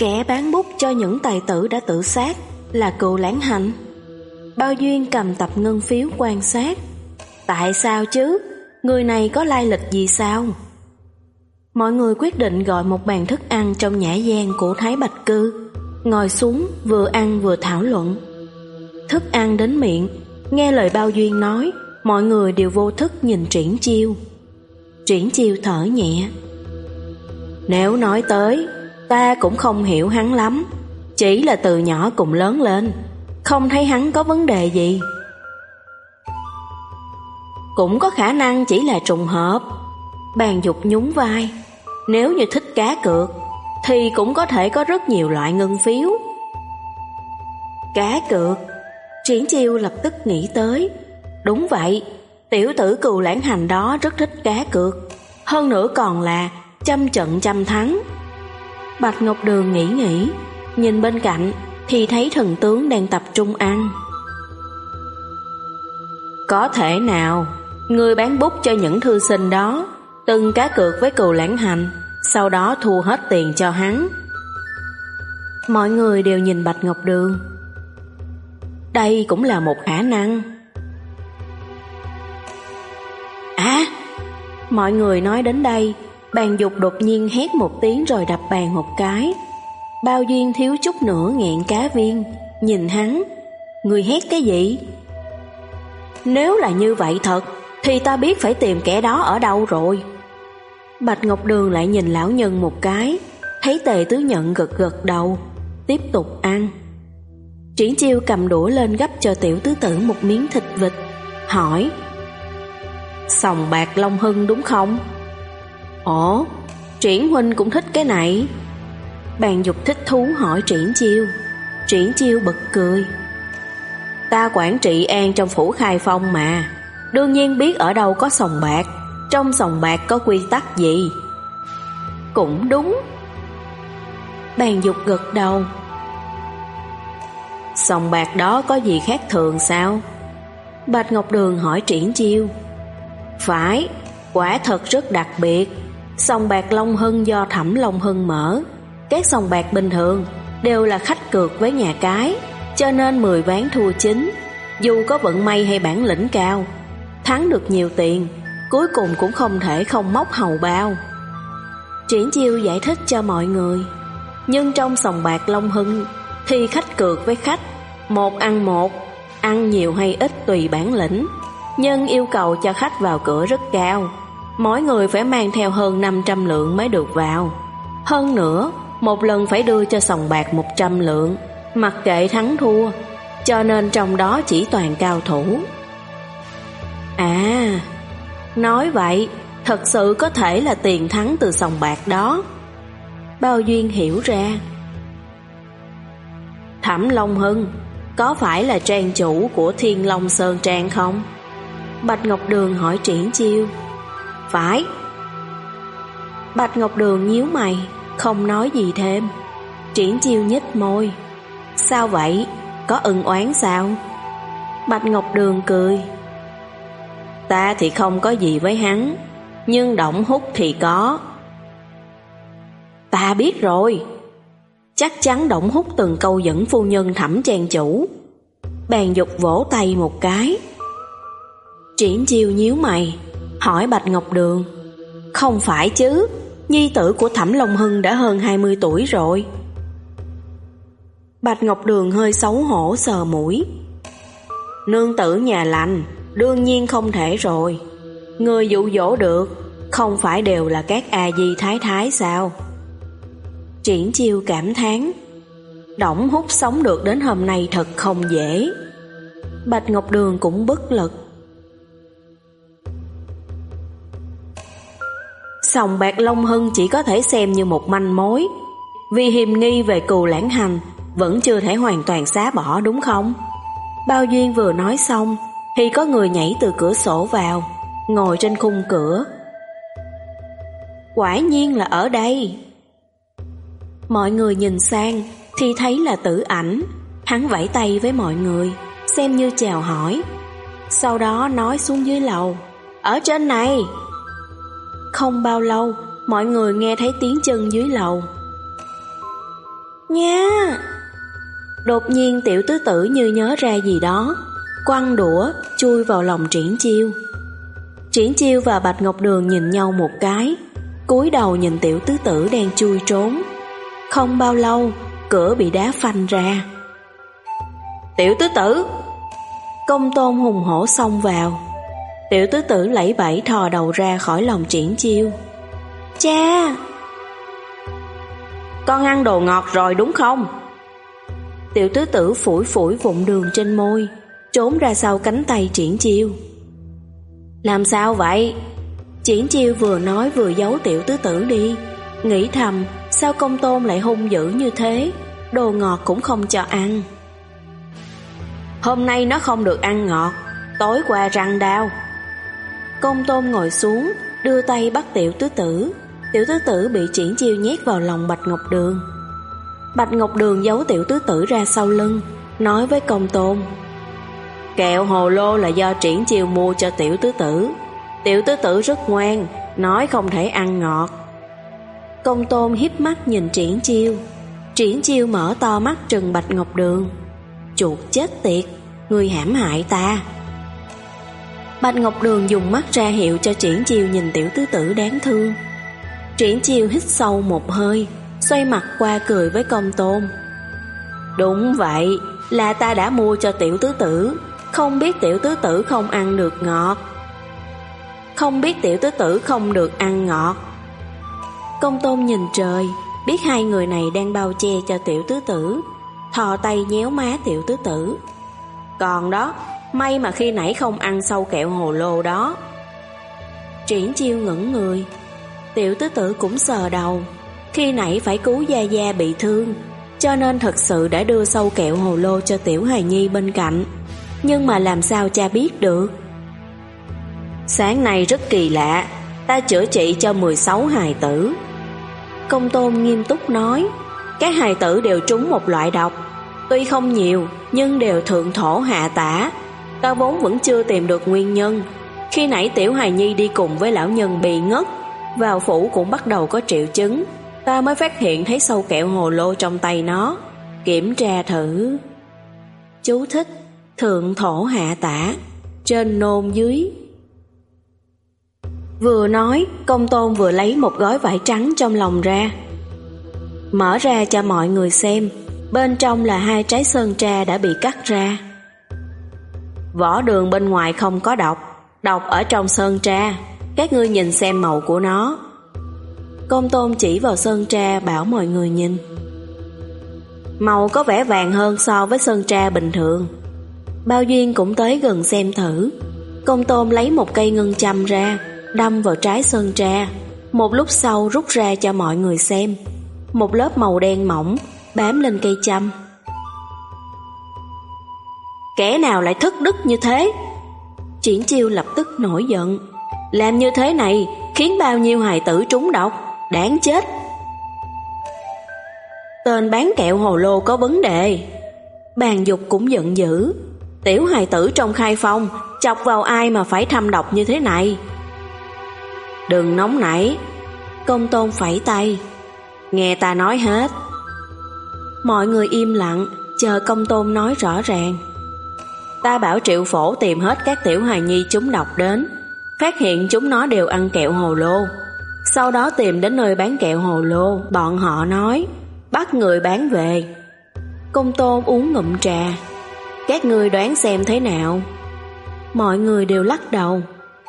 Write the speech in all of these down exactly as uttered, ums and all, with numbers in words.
Kẻ bán bút cho những tài tử đã tự sát là Cừu Lãng Hành. Bao Duyên cầm tập ngân phiếu quan sát. Tại sao chứ? Người này có lai lịch gì sao? Mọi người quyết định gọi một bàn thức ăn trong nhã gian của Thái Bạch Cư, ngồi xuống vừa ăn vừa thảo luận. Thức ăn đến miệng, nghe lời Bao Duyên nói, mọi người đều vô thức nhìn Triển Chiêu. Triển Chiêu thở nhẹ. Nếu nói tới, ta cũng không hiểu hắn lắm, chỉ là từ nhỏ cùng lớn lên, không thấy hắn có vấn đề gì. Cũng có khả năng chỉ là trùng hợp. Bàn Dục nhún vai. Nếu như thích cá cược thì cũng có thể có rất nhiều loại ngân phiếu. Cá cược? Triển Chiêu lập tức nghĩ tới. Đúng vậy, tiểu tử Cừu Lãng Hành đó rất thích cá cược, hơn nữa còn là trăm trận trăm thắng. Bạch Ngọc Đường nghĩ nghĩ, nhìn bên cạnh thì thấy thần tướng đang tập trung ăn. Có thể nào người bán bút cho những thư sinh đó từng cá cược với Cừu Lãng Hành, sau đó thua hết tiền cho hắn? Mọi người đều nhìn Bạch Ngọc Đường. Đây cũng là một khả năng. À, mọi người nói đến đây, Bàn Dục đột nhiên hét một tiếng rồi đập bàn một cái. Bao Duyên thiếu chút nữa nghẹn cá viên, nhìn hắn. Người hét cái gì? Nếu là như vậy thật thì ta biết phải tìm kẻ đó ở đâu rồi. Bạch Ngọc Đường lại nhìn lão nhân một cái, thấy Tề Tứ Nhận gật gật đầu, tiếp tục ăn. Triển Chiêu cầm đũa lên gắp cho tiểu tứ tử một miếng thịt vịt, hỏi: Sòng bạc Long Hưng đúng không? Ồ, Triển huynh cũng thích cái này. Bàn Dục thích thú hỏi Triển Chiêu. Triển Chiêu bật cười. Ta quản trị an trong phủ Khai Phong mà, đương nhiên biết ở đâu có sòng bạc. Trong sòng bạc có quy tắc gì? Cũng đúng. Bàn Dục gật đầu. Sòng bạc đó có gì khác thường sao? Bạch Ngọc Đường hỏi Triển Chiêu. Phải, quả thật rất đặc biệt. Sòng bạc Long Hưng do Thẩm Long Hưng mở. Các sòng bạc bình thường đều là khách cược với nhà cái, cho nên mười ván thua chín. Dù có vận may hay bản lĩnh cao, thắng được nhiều tiền, cuối cùng cũng không thể không móc hầu bao. Triển Chiêu giải thích cho mọi người. Nhưng trong sòng bạc Long Hưng thì khách cược với khách, một ăn một, ăn nhiều hay ít tùy bản lĩnh, nhưng yêu cầu cho khách vào cửa rất cao. Mỗi người phải mang theo hơn năm trăm lượng mới được vào. Hơn nữa, một lần phải đưa cho sòng bạc một trăm lượng, mặc kệ thắng thua, cho nên trong đó chỉ toàn cao thủ. À, nói vậy, thật sự có thể là tiền thắng từ sòng bạc đó. Bao Duyên hiểu ra. Thẩm Long Hưng có phải là trang chủ của Thiên Long Sơn Trang không? Bạch Ngọc Đường hỏi Triển Chiêu. Phải. Bạch Ngọc Đường nhíu mày, không nói gì thêm. Triển Chiêu nhếch môi. Sao vậy? Có ân oán sao? Bạch Ngọc Đường cười. Ta thì không có gì với hắn, nhưng Động Húc thì có. Ta biết rồi. Chắc chắn Động Húc từng câu dẫn phu nhân Thẩm trang chủ. Bàn Dục vỗ tay một cái. Triển Chiêu nhíu mày, hỏi Bạch Ngọc Đường. Không phải chứ, nhi tử của Thẩm Long Hưng đã hơn hai mươi tuổi rồi. Bạch Ngọc Đường hơi xấu hổ sờ mũi. Nương tử nhà lành, đương nhiên không thể rồi. Người dụ dỗ được không phải đều là các a di thái thái sao? Triển Chiêu cảm thán. Động Húc sống được đến hôm nay thật không dễ. Bạch Ngọc Đường cũng bất lực. Sòng bạc Long Hưng chỉ có thể xem như một manh mối, vì hiềm nghi về Cừu Lãng Hành vẫn chưa thể hoàn toàn xóa bỏ đúng không? Bao Duyên vừa nói xong thì có người nhảy từ cửa sổ vào, ngồi trên khung cửa. Quả nhiên là ở đây. Mọi người nhìn sang thì thấy là Tử Ảnh. Hắn vẫy tay với mọi người, xem như chào hỏi. Sau đó nói xuống dưới lầu. Ở trên này. Không bao lâu, mọi người nghe thấy tiếng chân dưới lầu. nha. Đột nhiên Tiểu Tứ Tử như nhớ ra gì đó, quăng đũa chui vào lòng Triển Chiêu. Triển Chiêu và Bạch Ngọc Đường nhìn nhau một cái, cúi đầu nhìn Tiểu Tứ Tử đang chui trốn. Không bao lâu, cửa bị đá phanh ra. Tiểu Tứ Tử! Công Tôn hùng hổ xông vào. Tiểu Tứ Tử lẫy bẫy thò đầu ra khỏi lòng Triển Chiêu. Cha! Con ăn đồ ngọt rồi đúng không? Tiểu Tứ Tử phủi phủi vụn đường trên môi, trốn ra sau cánh tay Triển Chiêu. Làm sao vậy? Triển Chiêu vừa nói vừa giấu Tiểu Tứ Tử đi, nghĩ thầm sao Công Tôn lại hung dữ như thế, đồ ngọt cũng không cho ăn. Hôm nay nó không được ăn ngọt, tối qua răng đau. Công Tôn ngồi xuống, đưa tay bắt Tiểu Tứ Tử. Tiểu Tứ Tử bị Triển Chiêu nhét vào lòng Bạch Ngọc Đường. Bạch Ngọc Đường giấu Tiểu Tứ Tử ra sau lưng, nói với Công Tôn: Kẹo hồ lô là do Triển Chiêu mua cho Tiểu Tứ Tử. Tiểu Tứ Tử rất ngoan, nói không thể ăn ngọt. Công Tôn híp mắt nhìn Triển Chiêu. Triển Chiêu mở to mắt trừng Bạch Ngọc Đường. Chuột chết tiệt, ngươi hãm hại ta. Bạch Ngọc Đường dùng mắt ra hiệu cho Triển Chiêu nhìn Tiểu Tứ Tử đáng thương. Triển Chiêu hít sâu một hơi, xoay mặt qua cười với Công Tôn. Đúng vậy, là ta đã mua cho Tiểu Tứ Tử, không biết Tiểu Tứ Tử không ăn được ngọt. Không biết Tiểu Tứ Tử không được ăn ngọt. Công Tôn nhìn trời, biết hai người này đang bao che cho Tiểu Tứ Tử, thò tay nhéo má Tiểu Tứ Tử. Còn đó, may mà khi nãy không ăn sâu kẹo hồ lô đó. Triển Chiêu ngẩn người. Tiểu Tứ Tử cũng sờ đầu. Khi nãy phải cứu Gia Gia bị thương, cho nên thật sự đã đưa sâu kẹo hồ lô cho Tiểu hài nhi bên cạnh. Nhưng mà làm sao cha biết được? Sáng nay rất kỳ lạ, ta chữa trị cho mười sáu hài tử. Công Tôn nghiêm túc nói, các hài tử đều trúng một loại độc, tuy không nhiều nhưng đều thượng thổ hạ tả. Ta vốn vẫn chưa tìm được nguyên nhân. Khi nãy Tiểu hài nhi đi cùng với lão nhân bị ngất, vào phủ cũng bắt đầu có triệu chứng. Ta mới phát hiện thấy sâu kẹo hồ lô trong tay nó, kiểm tra thử. Chú thích: thượng thổ hạ tả, trên nôn dưới. Vừa nói, Công Tôn vừa lấy một gói vải trắng trong lòng ra, mở ra cho mọi người xem. Bên trong là hai trái sơn tra đã bị cắt ra. Vỏ đường bên ngoài không có độc, độc ở trong sơn tra. Các ngươi nhìn xem màu của nó. Công Tôn chỉ vào sơn tra bảo mọi người nhìn. Màu có vẻ vàng hơn so với sơn tra bình thường. Bao Duyên cũng tới gần xem thử. Công Tôn lấy một cây ngân châm ra, đâm vào trái sơn tra. Một lúc sau rút ra cho mọi người xem. Một lớp màu đen mỏng bám lên cây châm. Kẻ nào lại thất đức như thế? Triển Chiêu lập tức nổi giận. Làm như thế này khiến bao nhiêu hài tử trúng độc, đáng chết. Tên bán kẹo hồ lô có vấn đề. Bàn Dục cũng giận dữ. Tiểu hài tử trong khai phong chọc vào ai mà phải thăm độc như thế này? Đừng nóng nảy. Công Tôn phẩy tay. Nghe ta nói hết. Mọi người im lặng, chờ Công Tôn nói rõ ràng. Ta bảo Triệu Phổ tìm hết các tiểu hài nhi trúng độc đến, phát hiện chúng nó đều ăn kẹo hồ lô. Sau đó tìm đến nơi bán kẹo hồ lô. Bọn họ nói bắt người bán về. Công Tôn uống ngụm trà. Các ngươi đoán xem thế nào? Mọi người đều lắc đầu.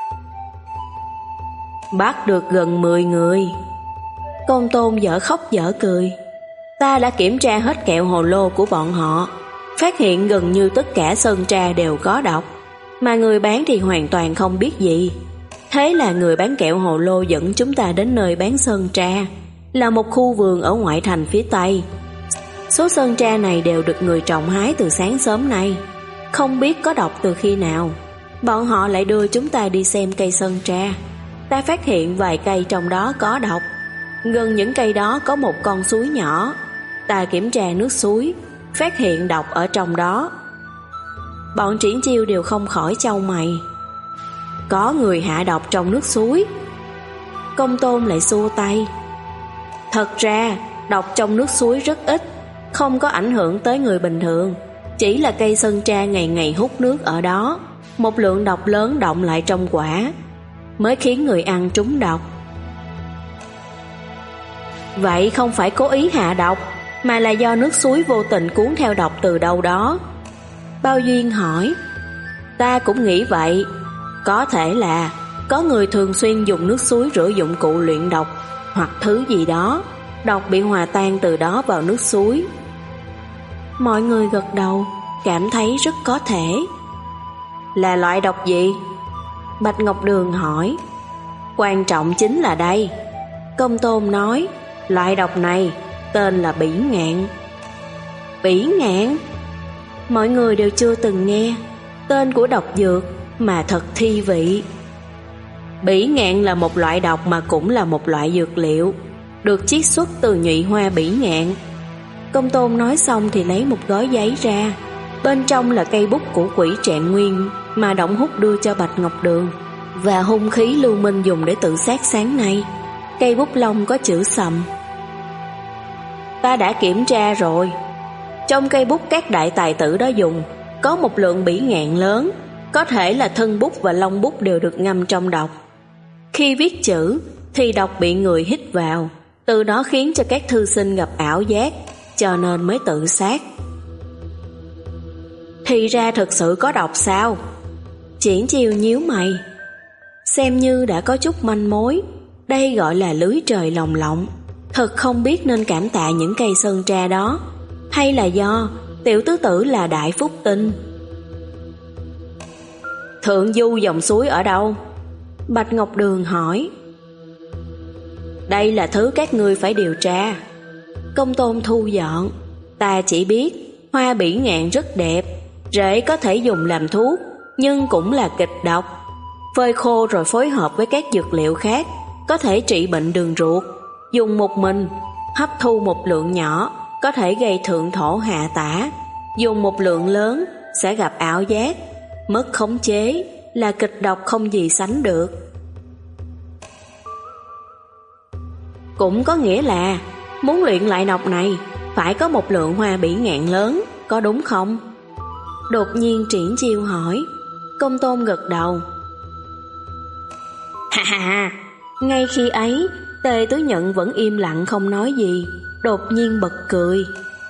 Bắt được gần mười người. Công Tôn dở khóc dở cười. Ta đã kiểm tra hết kẹo hồ lô của bọn họ, phát hiện gần như tất cả sơn tra đều có độc, mà người bán thì hoàn toàn không biết gì. Thế là người bán kẹo hồ lô dẫn chúng ta đến nơi bán sơn tra, là một khu vườn ở ngoại thành phía Tây. Số sơn tra này đều được người trồng hái từ sáng sớm nay. Không biết có độc từ khi nào, bọn họ lại đưa chúng ta đi xem cây sơn tra. Ta phát hiện vài cây trong đó có độc. Gần những cây đó có một con suối nhỏ. Ta kiểm tra nước suối, phát hiện độc ở trong đó. Bọn Triển Chiêu đều không khỏi chau mày. Có người hạ độc trong nước suối. Công Tôn lại xua tay. Thật ra độc trong nước suối rất ít, không có ảnh hưởng tới người bình thường, chỉ là cây sơn tra ngày ngày hút nước ở đó, một lượng độc lớn động lại trong quả, mới khiến người ăn trúng độc. Vậy không phải cố ý hạ độc, mà là do nước suối vô tình cuốn theo độc từ đâu đó? Bao Duyên hỏi. Ta cũng nghĩ vậy, có thể là có người thường xuyên dùng nước suối rửa dụng cụ luyện độc hoặc thứ gì đó, độc bị hòa tan từ đó vào nước suối. Mọi người gật đầu, cảm thấy rất có thể. Là loại độc gì? Bạch Ngọc Đường hỏi. Quan trọng chính là đây. Công Tôn nói, loại độc này tên là bỉ ngạn. Bỉ ngạn? Mọi người đều chưa từng nghe. Tên của độc dược mà thật thi vị. Bỉ ngạn là một loại độc mà cũng là một loại dược liệu, được chiết xuất từ nhụy hoa bỉ ngạn. Công Tôn nói xong thì lấy một gói giấy ra, bên trong là cây bút của Quỷ Trạng Nguyên mà Động Hút đưa cho Bạch Ngọc Đường, và hung khí Lưu Minh dùng để tự sát sáng nay. Cây bút lông có chữ sầm. Ta đã kiểm tra rồi, trong cây bút các đại tài tử đó dùng có một lượng bỉ ngạn lớn, có thể là thân bút và lông bút đều được ngâm trong độc. Khi viết chữ thì độc bị người hít vào, từ đó khiến cho các thư sinh gặp ảo giác, cho nên mới tự sát. Thì ra thực sự có độc sao? Triển Chiêu nhíu mày. Xem như đã có chút manh mối. Đây gọi là lưới trời lồng lộng. Thật không biết nên cảm tạ những cây sơn tra đó, hay là do tiểu tứ tử là đại phúc tinh. Thượng du dòng suối ở đâu? Bạch Ngọc Đường hỏi. Đây là thứ các ngươi phải điều tra. Công Tôn thu dọn. Ta chỉ biết hoa bỉ ngạn rất đẹp, rễ có thể dùng làm thuốc, nhưng cũng là kịch độc. Phơi khô rồi phối hợp với các dược liệu khác, có thể trị bệnh đường ruột. Dùng một mình, hấp thu một lượng nhỏ, có thể gây thượng thổ hạ tả. Dùng một lượng lớn, sẽ gặp ảo giác, mất khống chế, là kịch độc không gì sánh được. Cũng có nghĩa là muốn luyện lại độc này phải có một lượng hoa bỉ ngạn lớn, có đúng không? Đột nhiên Triển Chiêu hỏi. Công Tôn gật đầu. Ha ha ha. Ngay khi ấy, Tề Tứ Nhận vẫn im lặng không nói gì, đột nhiên bật cười.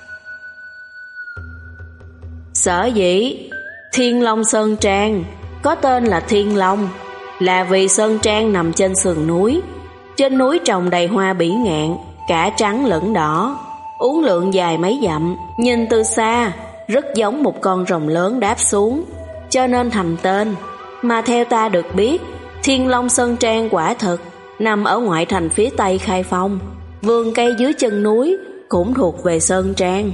Sở dĩ Thiên Long Sơn Trang có tên là Thiên Long, là vì sơn trang nằm trên sườn núi. Trên núi trồng đầy hoa bỉ ngạn, cả trắng lẫn đỏ, uốn lượn dài mấy dặm, nhìn từ xa rất giống một con rồng lớn đáp xuống, cho nên thành tên. Mà theo ta được biết, Thiên Long Sơn Trang quả thực nằm ở ngoại thành phía tây Khai Phong, vườn cây dưới chân núi cũng thuộc về Sơn Trang.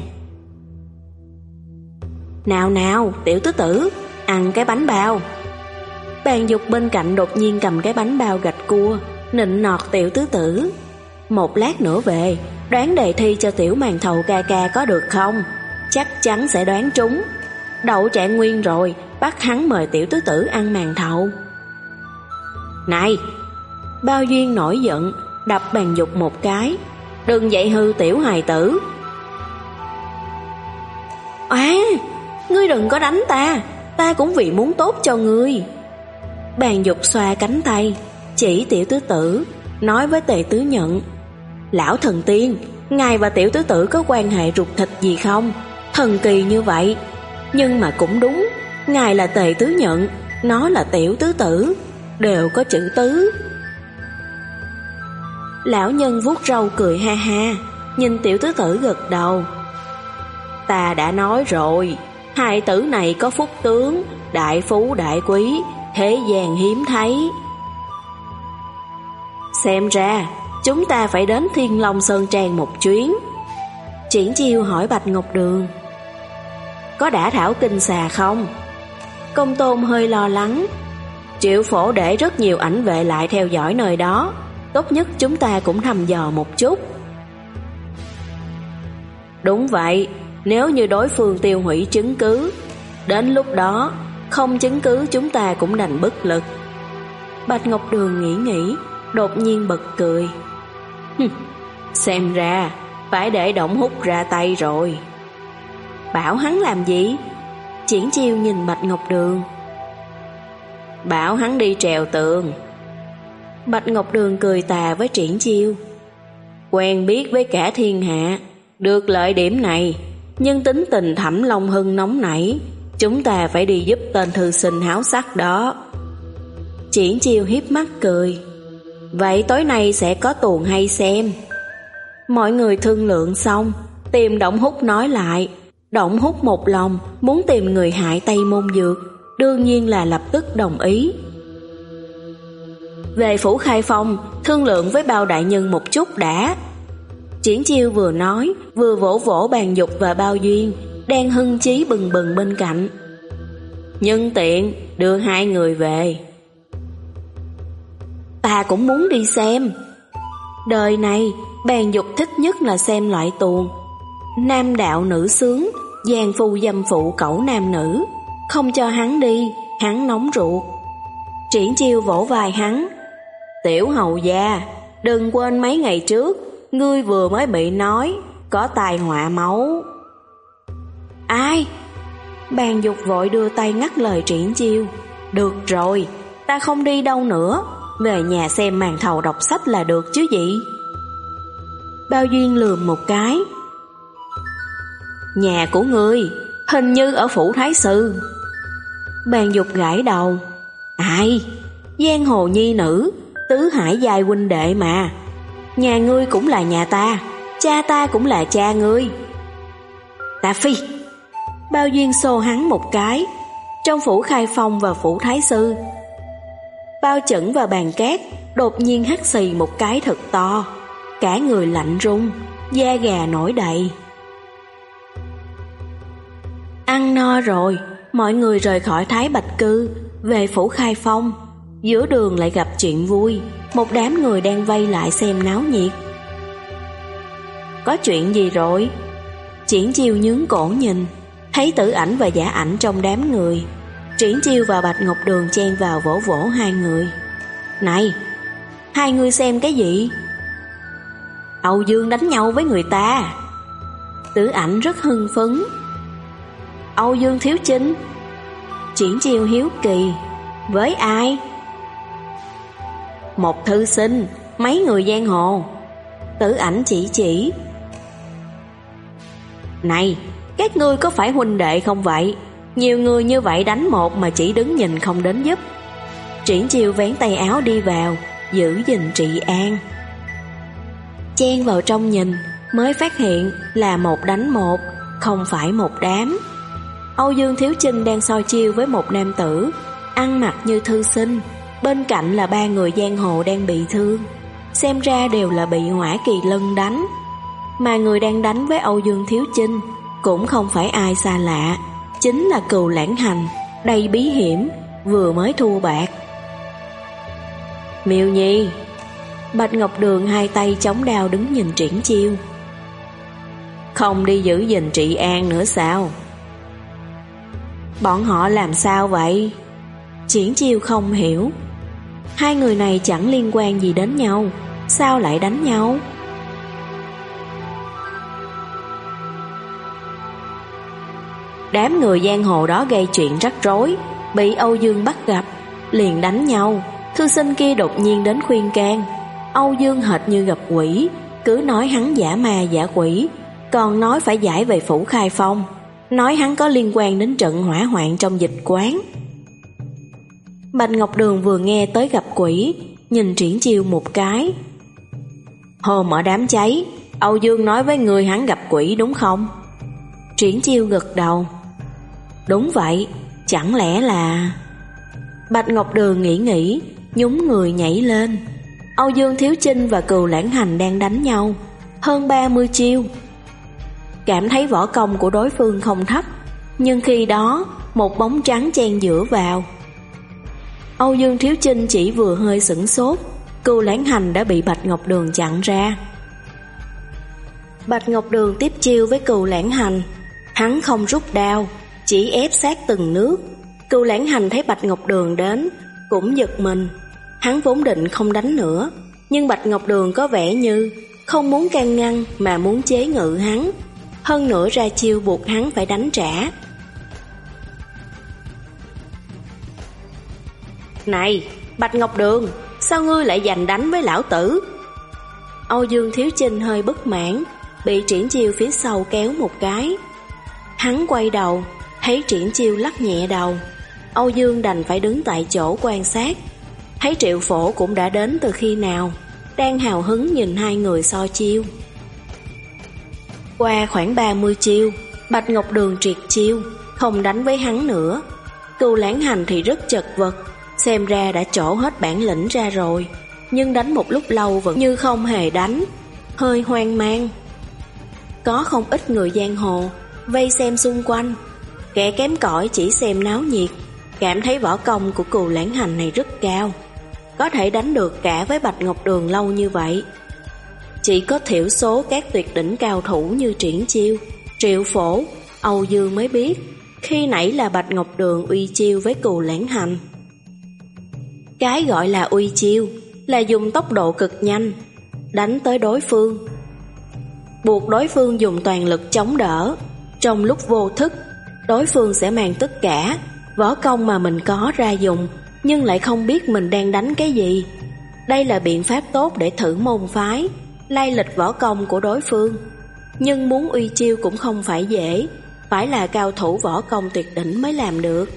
Nào nào, tiểu tứ tử, ăn cái bánh bao. Bàn Dục bên cạnh đột nhiên cầm cái bánh bao gạch cua, nịnh nọt tiểu tứ tử. Một lát nữa về, đoán đề thi cho tiểu màn thầu ca ca có được không? Chắc chắn sẽ đoán trúng. Đậu Trạng Nguyên rồi, bắt hắn mời tiểu tứ tử ăn màn thầu. Này! Bao Duyên nổi giận, đập Bàn Dục một cái. Đừng dạy hư tiểu hài tử. À, ngươi đừng có đánh ta, ta cũng vì muốn tốt cho ngươi. Bàn Dục xoa cánh tay, chỉ tiểu tứ tử, nói với Tề Tứ Nhận. Lão thần tiên, ngài và tiểu tứ tử có quan hệ ruột thịt gì không? Thần kỳ như vậy. Nhưng mà cũng đúng, ngài là Tề Tứ Nhận, nó là tiểu tứ tử, đều có chữ tứ. Lão nhân vuốt râu cười ha ha, nhìn tiểu tứ tử gật đầu. Ta đã nói rồi, hai tử này có phúc tướng, đại phú đại quý, thế gian hiếm thấy. Xem ra chúng ta phải đến Thiên Long Sơn Trang một chuyến. Triển Chiêu hỏi Bạch Ngọc Đường. Có đã thảo kinh xà không? Công Tôn hơi lo lắng. Triệu Phổ để rất nhiều ảnh vệ lại theo dõi nơi đó, tốt nhất chúng ta cũng thăm dò một chút. Đúng vậy, nếu như đối phương tiêu hủy chứng cứ, đến lúc đó không chứng cứ chúng ta cũng đành bất lực. Bạch Ngọc Đường nghĩ nghĩ, đột nhiên bật cười. Xem ra phải để Động Húc ra tay rồi. Bảo hắn làm gì? Triển Chiêu nhìn Bạch Ngọc Đường. Bảo hắn đi trèo tường. Bạch Ngọc Đường cười tà với Triển Chiêu. Quen biết với cả thiên hạ, được lợi điểm này, nhưng tính tình Thẩm Long Hưng nóng nảy, chúng ta phải đi giúp tên thư sinh háo sắc đó. Triển Chiêu hiếp mắt cười. Vậy tối nay sẽ có tuồng hay xem. Mọi người thương lượng xong, tìm Động Húc nói lại. Động Húc một lòng muốn tìm người hại Tây Môn Dược, đương nhiên là lập tức đồng ý. Về phủ Khai Phong, thương lượng với Bao đại nhân một chút đã. Triển Chiêu vừa nói, vừa vỗ vỗ Bàn Dục và Bao Duyên, đang hưng chí bừng bừng bên cạnh. Nhân tiện, đưa hai người về. Ta cũng muốn đi xem. Đời này, Bàn Dục thích nhất là xem loại tuồng. Nam đạo nữ sướng, giang phu dâm phụ cẩu nam nữ. Không cho hắn đi, hắn nóng ruột. Triển Chiêu vỗ vai hắn. Tiểu hầu gia, đừng quên mấy ngày trước ngươi vừa mới bị nói có tai họa máu. Ai? Bàn Dục vội đưa tay ngắt lời Triển Chiêu. Được rồi, ta không đi đâu nữa, về nhà xem màn thầu đọc sách là được chứ gì. Bao Duyên lườm một cái. Nhà của ngươi hình như ở phủ Thái Sư. Bàn Dục gãi đầu. Ai? Giang hồ nhi nữ, tứ hải giai huynh đệ mà. Nhà ngươi cũng là nhà ta, cha ta cũng là cha ngươi. Ta phi. Bao Duyên xô hắn một cái. Trong phủ Khai Phong và phủ Thái Sư, Bao Chẩn và Bàn Cát đột nhiên hắt xì một cái thật to, cả người lạnh run, da gà nổi đầy. Ăn no rồi, mọi người rời khỏi Thái Bạch Cư, về phủ Khai Phong. Giữa đường lại gặp chuyện vui, một đám người đang vây lại xem náo nhiệt. Có chuyện gì rồi? Triển Chiêu nhướng cổ nhìn, thấy Tử Ảnh và Giả Ảnh trong đám người. Triển Chiêu và Bạch Ngọc Đường chen vào vỗ vỗ hai người. Này, hai người xem cái gì? Âu Dương đánh nhau với người ta. Tử Ảnh rất hưng phấn. Âu Dương thiếu chinh? Triển Chiêu hiếu kỳ. Với ai? Một thư sinh, mấy người giang hồ. Tử Ảnh chỉ chỉ. Này, các ngươi có phải huynh đệ không vậy? Nhiều người như vậy đánh một mà chỉ đứng nhìn không đến giúp. Triển Chiêu vén tay áo đi vào, giữ gìn trị an. Chen vào trong nhìn, mới phát hiện là một đánh một, không phải một đám. Âu Dương Thiếu Chinh đang so chiêu với một nam tử, ăn mặc như thư sinh. Bên cạnh là ba người giang hồ đang bị thương, xem ra đều là bị Hỏa Kỳ Lân đánh. Mà người đang đánh với Âu Dương Thiếu Chinh cũng không phải ai xa lạ, chính là Cừu Lãng Hành, đầy bí hiểm, vừa mới thua bạc. Miêu Nhi. Bạch Ngọc Đường hai tay chống đao đứng nhìn Triển Chiêu. Không đi giữ gìn trị an nữa sao? Bọn họ làm sao vậy? Triển Chiêu không hiểu. Hai người này chẳng liên quan gì đến nhau, sao lại đánh nhau? Đám người giang hồ đó gây chuyện rắc rối, bị Âu Dương bắt gặp, liền đánh nhau. Thư sinh kia đột nhiên đến khuyên can. Âu Dương hệt như gặp quỷ, cứ nói hắn giả ma giả quỷ, còn nói phải giải về phủ Khai Phong, nói hắn có liên quan đến trận hỏa hoạn trong dịch quán. Bạch Ngọc Đường vừa nghe tới gặp quỷ, nhìn Triển Chiêu một cái. Hôm ở đám cháy, Âu Dương nói với người hắn gặp quỷ đúng không? Triển Chiêu gật đầu. Đúng vậy, chẳng lẽ là... Bạch Ngọc Đường nghĩ nghĩ, nhún người nhảy lên. Âu Dương Thiếu Chinh và Cừu Lãng Hành đang đánh nhau, hơn ba mươi chiêu. Cảm thấy võ công của đối phương không thấp, nhưng khi đó một bóng trắng chen giữa vào. Âu Dương Thiếu Chinh chỉ vừa hơi sửng sốt, Cừu Lãng Hành đã bị Bạch Ngọc Đường chặn ra. Bạch Ngọc Đường tiếp chiêu với Cừu Lãng Hành, hắn không rút đao, chỉ ép sát từng nước. Cừu Lãng Hành thấy Bạch Ngọc Đường đến, cũng giật mình. Hắn vốn định không đánh nữa, nhưng Bạch Ngọc Đường có vẻ như không muốn can ngăn mà muốn chế ngự hắn, hơn nữa ra chiêu buộc hắn phải đánh trả. Này, Bạch Ngọc Đường, sao ngươi lại giành đánh với lão tử? Âu Dương Thiếu Chinh hơi bất mãn, bị Triển Chiêu phía sau kéo một cái. Hắn quay đầu, thấy Triển Chiêu lắc nhẹ đầu. Âu Dương đành phải đứng tại chỗ quan sát. Thấy Triệu Phổ cũng đã đến từ khi nào, đang hào hứng nhìn hai người so chiêu. Qua khoảng ba mươi chiêu, Bạch Ngọc Đường triệt chiêu, không đánh với hắn nữa. Cưu Lãng Hành thì rất chật vật, xem ra đã trổ hết bản lĩnh ra rồi, nhưng đánh một lúc lâu vẫn như không hề đánh, hơi hoang mang. Có không ít người giang hồ vây xem xung quanh, kẻ kém cỏi chỉ xem náo nhiệt, cảm thấy võ công của Cưu Lãng Hành này rất cao, có thể đánh được cả với Bạch Ngọc Đường lâu như vậy. Chỉ có thiểu số các tuyệt đỉnh cao thủ như Triển Chiêu, Triệu Phổ, Âu Dương mới biết khi nãy là Bạch Ngọc Đường uy chiêu với Cưu Lãng Hành. Cái gọi là uy chiêu là dùng tốc độ cực nhanh đánh tới đối phương, buộc đối phương dùng toàn lực chống đỡ. Trong lúc vô thức, đối phương sẽ mang tất cả võ công mà mình có ra dùng, nhưng lại không biết mình đang đánh cái gì. Đây là biện pháp tốt để thử môn phái, lai lịch võ công của đối phương. Nhưng muốn uy chiêu cũng không phải dễ, phải là cao thủ võ công tuyệt đỉnh mới làm được.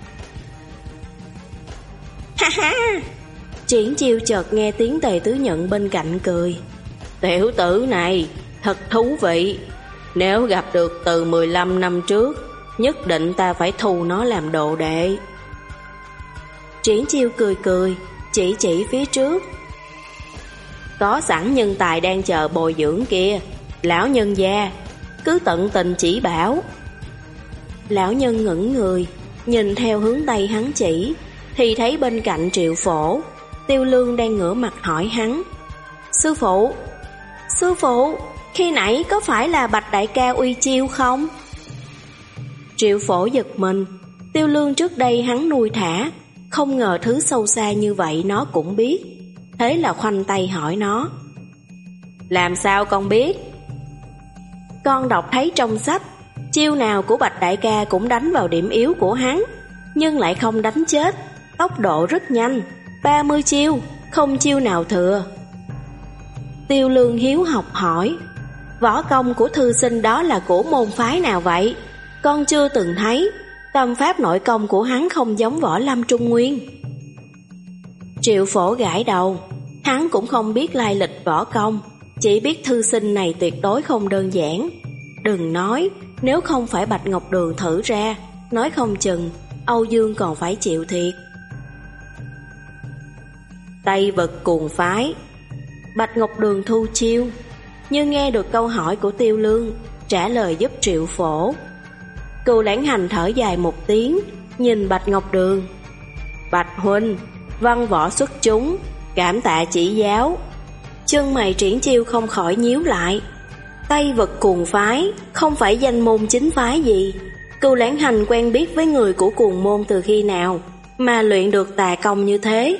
Ha ha! Triển Chiêu chợt nghe tiếng Tề Tứ Nhận bên cạnh cười. Tiểu tử này thật thú vị, nếu gặp được từ mười lăm năm trước, nhất định ta phải thu nó làm đồ đệ. Triển Chiêu cười cười, chỉ chỉ phía trước. Có sẵn nhân tài đang chờ bồi dưỡng kia, lão nhân gia, cứ tận tình chỉ bảo. Lão nhân ngẩng người, nhìn theo hướng tay hắn chỉ, thì thấy bên cạnh Triệu Phổ, Tiêu Lương đang ngửa mặt hỏi hắn. Sư phụ, sư phụ, khi nãy có phải là Bạch đại ca uy chiêu không? Triệu Phổ giật mình, Tiêu Lương trước đây hắn nuôi thả, không ngờ thứ sâu xa như vậy nó cũng biết. Thế là khoanh tay hỏi nó. Làm sao con biết? Con đọc thấy trong sách, chiêu nào của Bạch đại ca cũng đánh vào điểm yếu của hắn, nhưng lại không đánh chết, tốc độ rất nhanh, ba mươi chiêu, không chiêu nào thừa. Tiêu Lương hiếu học hỏi, võ công của thư sinh đó là của môn phái nào vậy? Con chưa từng thấy, tâm pháp nội công của hắn không giống Võ Lâm Trung Nguyên. Triệu Phổ gãi đầu, hắn cũng không biết lai lịch võ công, chỉ biết thư sinh này tuyệt đối không đơn giản. Đừng nói, nếu không phải Bạch Ngọc Đường thử ra, nói không chừng Âu Dương còn phải chịu thiệt. Tây Vực Cuồng Phái. Bạch Ngọc Đường thu chiêu, như nghe được câu hỏi của Tiêu Lương, trả lời giúp Triệu Phổ. Cưu Lãng Hành thở dài một tiếng, nhìn Bạch Ngọc Đường. Bạch huynh, văn võ xuất chúng, cảm tạ chỉ giáo. Chân mày Triển Chiêu không khỏi nhíu lại. Tây Vực Cuồng Phái không phải danh môn chính phái gì. Cưu Lãng Hành quen biết với người của cuồng môn từ khi nào mà luyện được tà công như thế?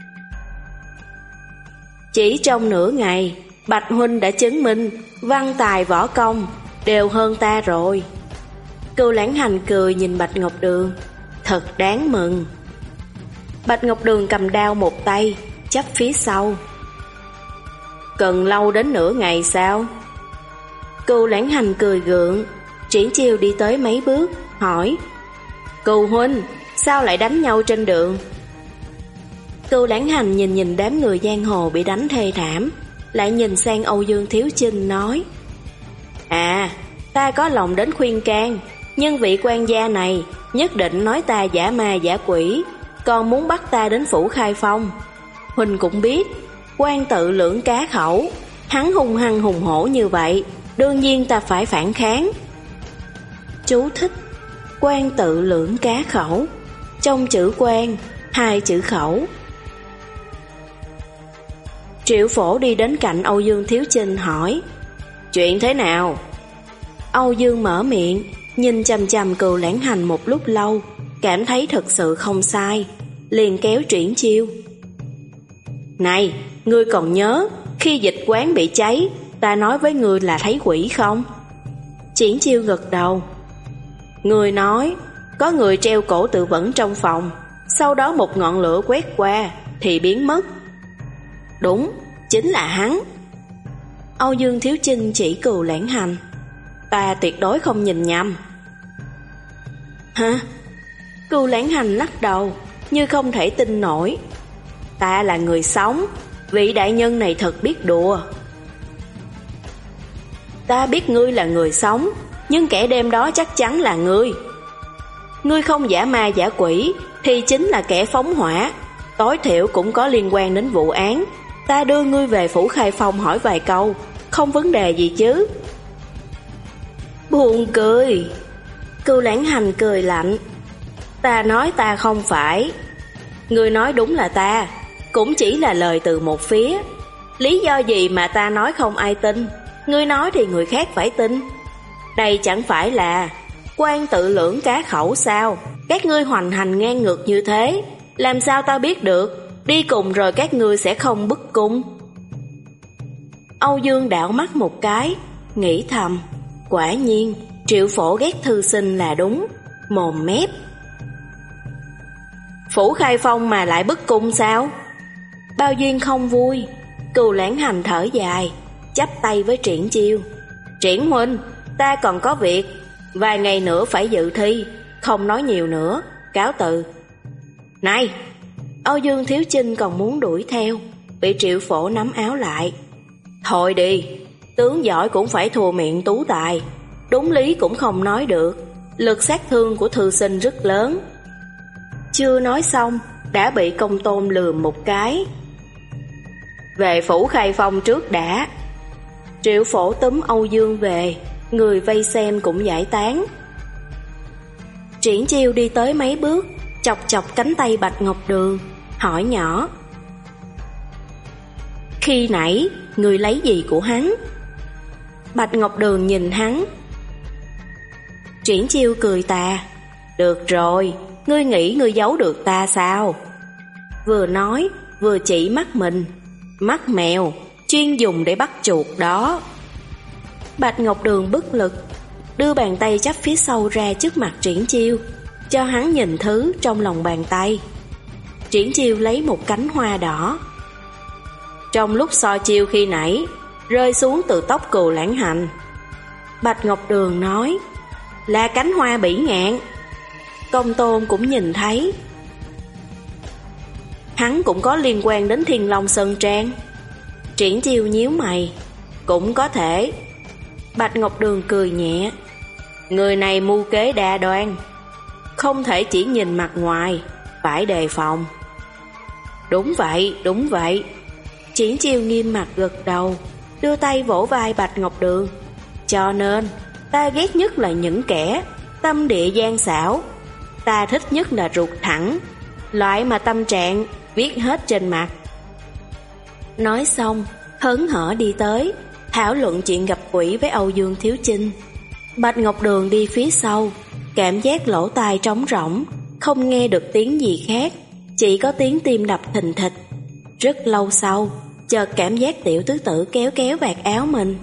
Chỉ trong nửa ngày, Bạch huynh đã chứng minh văn tài võ công đều hơn ta rồi. Cưu Lãng Hành cười nhìn Bạch Ngọc Đường, thật đáng mừng. Bạch Ngọc Đường cầm đao một tay, chắp phía sau. Cần lâu đến nửa ngày sao? Cưu Lãng Hành cười gượng. Triển Chiêu đi tới mấy bước, hỏi. Cưu huynh, sao lại đánh nhau trên đường? Cưu Lãng Hành nhìn nhìn đám người giang hồ bị đánh thê thảm, lại nhìn sang Âu Dương Thiếu Chinh nói. À, ta có lòng đến khuyên can, nhưng vị quan gia này nhất định nói ta giả ma giả quỷ, còn muốn bắt ta đến phủ Khai Phong. Huynh cũng biết, quan tự lưỡng cá khẩu, hắn hung hăng hùng hổ như vậy, đương nhiên ta phải phản kháng. Chú thích: quan tự lưỡng cá khẩu, trong chữ quan, hai chữ khẩu. Triệu Phổ đi đến cạnh Âu Dương Thiếu Chinh hỏi. Chuyện thế nào? Âu Dương mở miệng, nhìn chằm chằm Cưu Lãng Hành một lúc lâu, cảm thấy thật sự không sai, liền kéo Triển Chiêu. Này, ngươi còn nhớ khi dịch quán bị cháy, ta nói với ngươi là thấy quỷ không? Triển Chiêu gật đầu. Ngươi nói, có người treo cổ tự vẫn trong phòng, sau đó một ngọn lửa quét qua thì biến mất. Đúng, chính là hắn. Âu Dương Thiếu Chinh chỉ Cừu Lãng Hành. Ta tuyệt đối không nhìn nhầm. Hả? Cừu Lãng Hành lắc đầu, như không thể tin nổi. Ta là người sống, vị đại nhân này thật biết đùa. Ta biết ngươi là người sống, nhưng kẻ đêm đó chắc chắn là ngươi. Ngươi không giả ma giả quỷ thì chính là kẻ phóng hỏa, tối thiểu cũng có liên quan đến vụ án. Ta đưa ngươi về phủ Khai Phong hỏi vài câu, không vấn đề gì chứ? Buồn cười. Cừu Lãng Hành cười lạnh. Ta nói ta không phải. Ngươi nói đúng là ta, cũng chỉ là lời từ một phía. Lý do gì mà ta nói không ai tin, ngươi nói thì người khác phải tin? Đây chẳng phải là quan tự lưỡng cá khẩu sao? Các ngươi hoành hành ngang ngược như thế, làm sao ta biết được? Đi cùng rồi các ngươi sẽ không bức cung. Âu Dương đảo mắt một cái, nghĩ thầm, quả nhiên Triệu Phổ ghét thư sinh là đúng, mồm mép. Phủ Khai Phong mà lại bức cung sao? Bao Duyên không vui. Cừu Lãng Hành thở dài, chắp tay với Triển Chiêu. Triển huynh, ta còn có việc, vài ngày nữa phải dự thi, không nói nhiều nữa, cáo từ. Này! Âu Dương Thiếu Chinh còn muốn đuổi theo, bị Triệu Phổ nắm áo lại. Thôi đi, tướng giỏi cũng phải thua miệng tú tài, đúng lý cũng không nói được, lực sát thương của thư sinh rất lớn. Chưa nói xong, đã bị Công Tôn lườm một cái. Về phủ Khai Phong trước đã. Triệu Phổ túm Âu Dương về, người vây xem cũng giải tán. Triển Chiêu đi tới mấy bước, chọc chọc cánh tay Bạch Ngọc Đường, hỏi nhỏ. Khi nãy, người lấy gì của hắn? Bạch Ngọc Đường nhìn hắn. Triển Chiêu cười tà. Được rồi, ngươi nghĩ ngươi giấu được ta sao? Vừa nói, vừa chỉ mắt mình. Mắt mèo, chuyên dùng để bắt chuột đó. Bạch Ngọc Đường bất lực, đưa bàn tay chắp phía sau ra trước mặt Triển Chiêu, cho hắn nhìn thứ trong lòng bàn tay. Triển Chiêu lấy một cánh hoa đỏ. Trong lúc so chiêu khi nãy, rơi xuống từ tóc Cừu Lãng Hành. Bạch Ngọc Đường nói, là cánh hoa bỉ ngạn. Công Tôn cũng nhìn thấy. Hắn cũng có liên quan đến Thiên Long Sơn Trang. Triển Chiêu nhíu mày. Cũng có thể. Bạch Ngọc Đường cười nhẹ. Người này mưu kế đa đoan, không thể chỉ nhìn mặt ngoài, phải đề phòng. Đúng vậy, đúng vậy. Triển Chiêu nghiêm mặt gật đầu, đưa tay vỗ vai Bạch Ngọc Đường. Cho nên, ta ghét nhất là những kẻ tâm địa gian xảo. Ta thích nhất là ruột thẳng, loại mà tâm trạng viết hết trên mặt. Nói xong, hớn hở đi tới, thảo luận chuyện gặp quỷ với Âu Dương Thiếu Chinh. Bạch Ngọc Đường đi phía sau, cảm giác lỗ tai trống rỗng, không nghe được tiếng gì khác, chỉ có tiếng tim đập thình thịch. Rất lâu sau, chợt cảm giác Tiểu Tứ Tử kéo kéo vạt áo mình.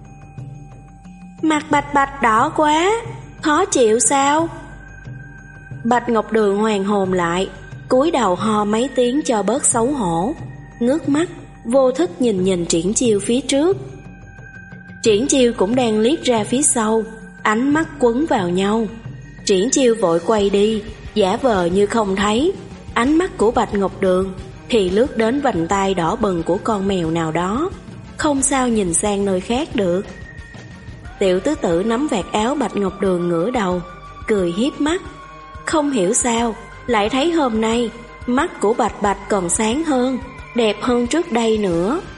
Mặt bạch bạch đỏ quá, khó chịu sao? Bạch Ngọc Đường hoàn hồn lại, cúi đầu ho mấy tiếng cho bớt xấu hổ, ngước mắt, vô thức nhìn nhìn Triển Chiêu phía trước. Triển Chiêu cũng đang liếc ra phía sau, ánh mắt quấn vào nhau. Triển Chiêu vội quay đi, giả vờ như không thấy. Ánh mắt của Bạch Ngọc Đường thì lướt đến vành tai đỏ bừng của con mèo nào đó, không sao nhìn sang nơi khác được. Tiểu Tứ Tử nắm vạt áo Bạch Ngọc Đường ngửa đầu, cười hiếp mắt. Không hiểu sao, lại thấy hôm nay mắt của Bạch Bạch còn sáng hơn, đẹp hơn trước đây nữa.